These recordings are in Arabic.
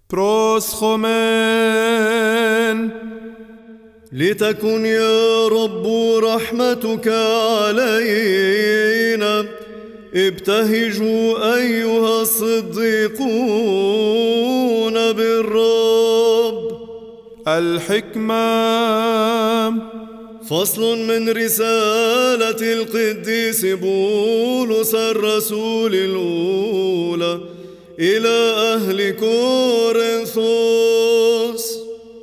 بروسخومن. لتكن يا رب رحمتك علينا. ابتهجوا أيها الصديقون بالرب. الحكمة. فصل من رسالة القديس بولس الرسول الأولى إلى أهل كورنثوس.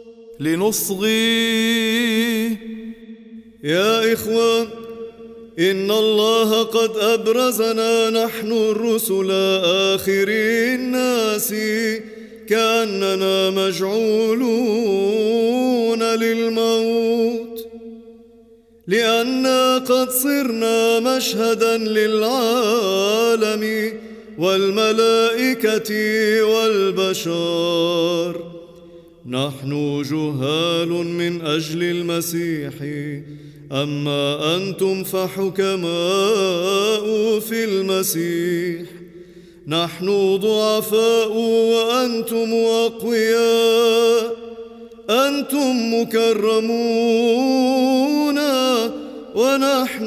لنصغي. يا إخوة، إن الله قد أبرزنا نحن الرسل آخر الناس كأننا مجعولون للموت، لأننا قد صرنا مشهدا للعالم والملائكة والبشر. نحن جهال من أجل المسيح، أما أنتم فحكماء في المسيح. نحن ضعفاء وأنتم أقوياء، أنتم مكرمون ونحن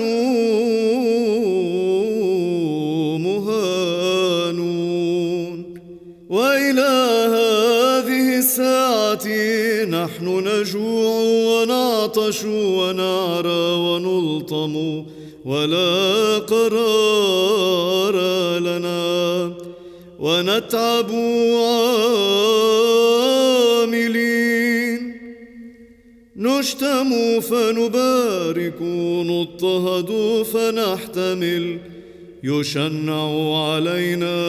مهانون. وإلى هذه الساعة نحن نجوع ونعطش ونعرى ونلطم ولا قرار لنا، ونتعب عاملين. نشتم فنبارك، نضطهد فنحتمل، يشنع علينا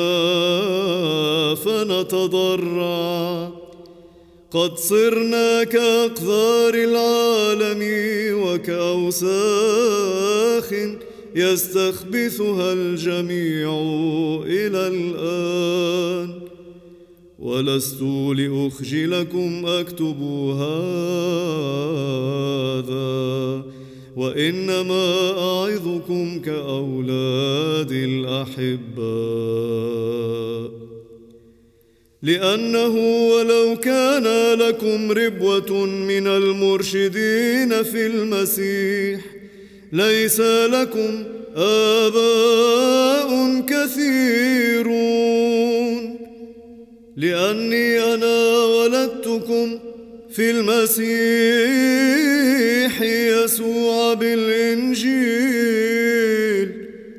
فنتضرع. قد صرنا كأقذار العالم وكأوساخ يستخبثها الجميع إلى الآن. ولست لأخجلكم أكتب هذا، وإنما أعظكم كأولاد الأحباء. لأنه ولو كان لكم ربوة من المرشدين في المسيح، ليس لكم آباء كثيرون، لأني أنا ولدتكم في المسيح يسوع بالإنجيل.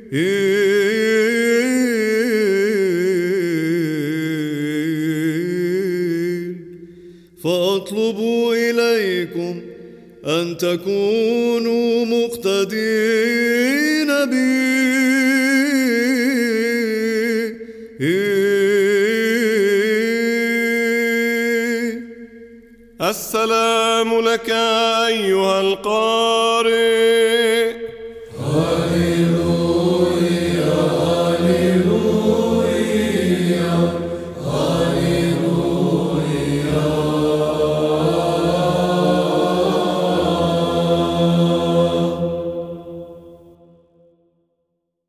فأطلب إليكم أن تكونوا مقتدين بي. السلام لك أيها القارئ. هللويا.